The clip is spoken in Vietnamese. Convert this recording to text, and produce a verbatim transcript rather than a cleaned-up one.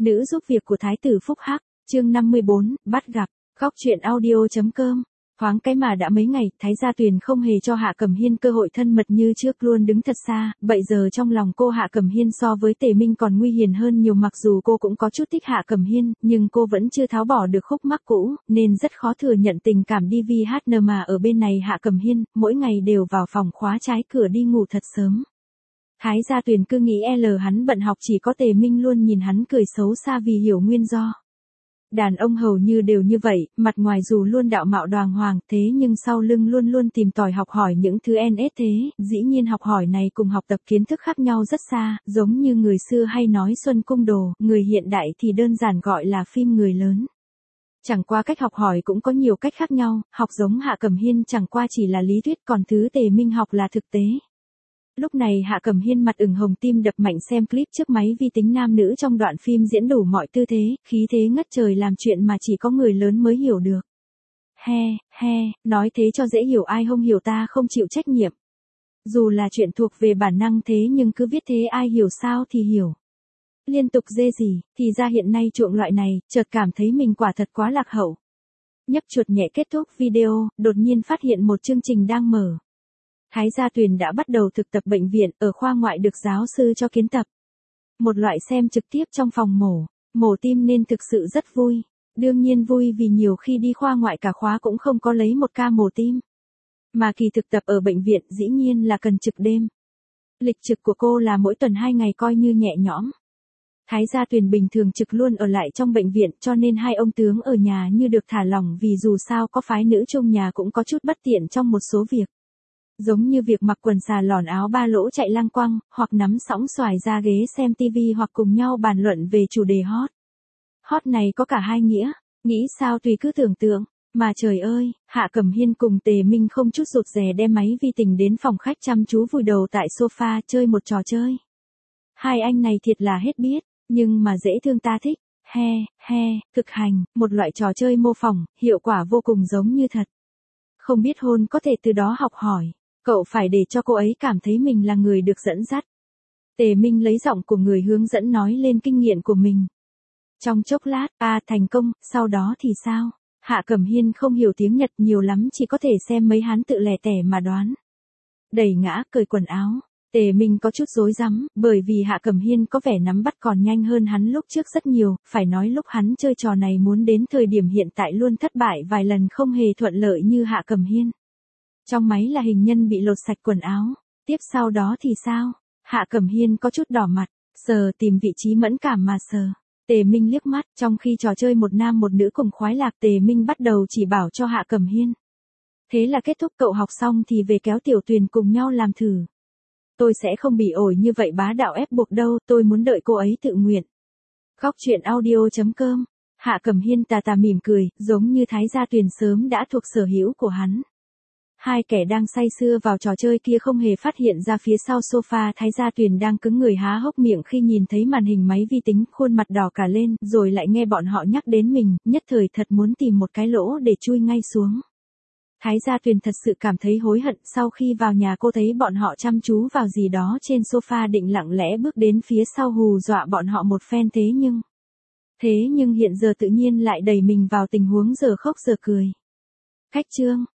Nữ giúp việc của Thái tử Phúc Hắc, chương năm mươi bốn, bắt gặp, góc truyện audio.com. Thoáng cái mà đã mấy ngày, Thái Gia Tuyền không hề cho Hạ Cẩm Hiên cơ hội thân mật như trước, luôn đứng thật xa, bây giờ trong lòng cô Hạ Cẩm Hiên so với Tề Minh còn nguy hiểm hơn nhiều. Mặc dù cô cũng có chút thích Hạ Cẩm Hiên, nhưng cô vẫn chưa tháo bỏ được khúc mắc cũ, nên rất khó thừa nhận tình cảm đê vê hát en mà ở bên này Hạ Cẩm Hiên, mỗi ngày đều vào phòng khóa trái cửa đi ngủ thật sớm. Thái Gia Tuyền cứ nghĩ L hắn bận học, chỉ có Tề Minh luôn nhìn hắn cười xấu xa vì hiểu nguyên do. Đàn ông hầu như đều như vậy, mặt ngoài dù luôn đạo mạo đoàng hoàng, thế nhưng sau lưng luôn luôn tìm tòi học hỏi những thứ en ét thế. Dĩ nhiên học hỏi này cùng học tập kiến thức khác nhau rất xa, giống như người xưa hay nói Xuân Cung Đồ, người hiện đại thì đơn giản gọi là phim người lớn. Chẳng qua cách học hỏi cũng có nhiều cách khác nhau, học giống Hạ Cẩm Hiên chẳng qua chỉ là lý thuyết, còn thứ Tề Minh học là thực tế. Lúc này Hạ Cẩm Hiên mặt ửng hồng, tim đập mạnh, xem clip trước máy vi tính nam nữ trong đoạn phim diễn đủ mọi tư thế, khí thế ngất trời, làm chuyện mà chỉ có người lớn mới hiểu được. He, he, nói thế cho dễ hiểu, ai không hiểu ta không chịu trách nhiệm. Dù là chuyện thuộc về bản năng thế nhưng cứ viết thế ai hiểu sao thì hiểu. Liên tục dê gì, thì ra hiện nay chuộng loại này, chợt cảm thấy mình quả thật quá lạc hậu. Nhấp chuột nhẹ kết thúc video, đột nhiên phát hiện một chương trình đang mở. Thái Gia Tuyền đã bắt đầu thực tập bệnh viện, ở khoa ngoại được giáo sư cho kiến tập. Một loại xem trực tiếp trong phòng mổ, mổ tim nên thực sự rất vui. Đương nhiên vui vì nhiều khi đi khoa ngoại cả khóa cũng không có lấy một ca mổ tim. Mà kỳ thực tập ở bệnh viện dĩ nhiên là cần trực đêm. Lịch trực của cô là mỗi tuần hai ngày, coi như nhẹ nhõm. Thái Gia Tuyền bình thường trực luôn ở lại trong bệnh viện, cho nên hai ông tướng ở nhà như được thả lỏng, vì dù sao có phái nữ trong nhà cũng có chút bất tiện trong một số việc. Giống như việc mặc quần xà lòn áo ba lỗ chạy lăng quăng, hoặc nắm sõng xoài ra ghế xem tivi, hoặc cùng nhau bàn luận về chủ đề hot. Hot này có cả hai nghĩa, nghĩ sao tùy cứ tưởng tượng. Mà trời ơi, Hạ Cẩm Hiên cùng Tề Minh không chút rụt rè đem máy vi tính đến phòng khách, chăm chú vùi đầu tại sofa chơi một trò chơi. Hai anh này thiệt là hết biết, nhưng mà dễ thương, ta thích. He, he, thực hành, một loại trò chơi mô phỏng, hiệu quả vô cùng giống như thật. Không biết hôn có thể từ đó học hỏi. Cậu phải để cho cô ấy cảm thấy mình là người được dẫn dắt. Tề Minh lấy giọng của người hướng dẫn nói lên kinh nghiệm của mình. Trong chốc lát, a thành công, sau đó thì sao? Hạ Cẩm Hiên không hiểu tiếng Nhật nhiều lắm, chỉ có thể xem mấy hắn tự lẻ tẻ mà đoán. Đẩy ngã, cởi quần áo. Tề Minh có chút rối rắm, bởi vì Hạ Cẩm Hiên có vẻ nắm bắt còn nhanh hơn hắn lúc trước rất nhiều, phải nói lúc hắn chơi trò này muốn đến thời điểm hiện tại luôn thất bại vài lần, không hề thuận lợi như Hạ Cẩm Hiên. Trong máy là hình nhân bị lột sạch quần áo, tiếp sau đó thì sao? Hạ Cẩm Hiên có chút đỏ mặt, sờ tìm vị trí mẫn cảm mà sờ. Tề Minh liếc mắt, trong khi trò chơi một nam một nữ cùng khoái lạc, Tề Minh bắt đầu chỉ bảo cho Hạ Cẩm Hiên. Thế là kết thúc, cậu học xong thì về kéo Tiểu Tuyền cùng nhau làm thử. Tôi sẽ không bị ổi như vậy bá đạo ép buộc đâu, tôi muốn đợi cô ấy tự nguyện. Góc truyện audio.com. Hạ Cẩm Hiên tà tà mỉm cười, giống như Thái Gia Tuyền sớm đã thuộc sở hữu của hắn. Hai kẻ đang say sưa vào trò chơi kia không hề phát hiện ra phía sau sofa Thái Gia Tuyền đang cứng người há hốc miệng khi nhìn thấy màn hình máy vi tính, khuôn mặt đỏ cả lên, rồi lại nghe bọn họ nhắc đến mình, nhất thời thật muốn tìm một cái lỗ để chui ngay xuống. Thái Gia Tuyền thật sự cảm thấy hối hận, sau khi vào nhà cô thấy bọn họ chăm chú vào gì đó trên sofa, định lặng lẽ bước đến phía sau hù dọa bọn họ một phen, thế nhưng... Thế nhưng hiện giờ tự nhiên lại đẩy mình vào tình huống giờ khóc giờ cười. Khách trương,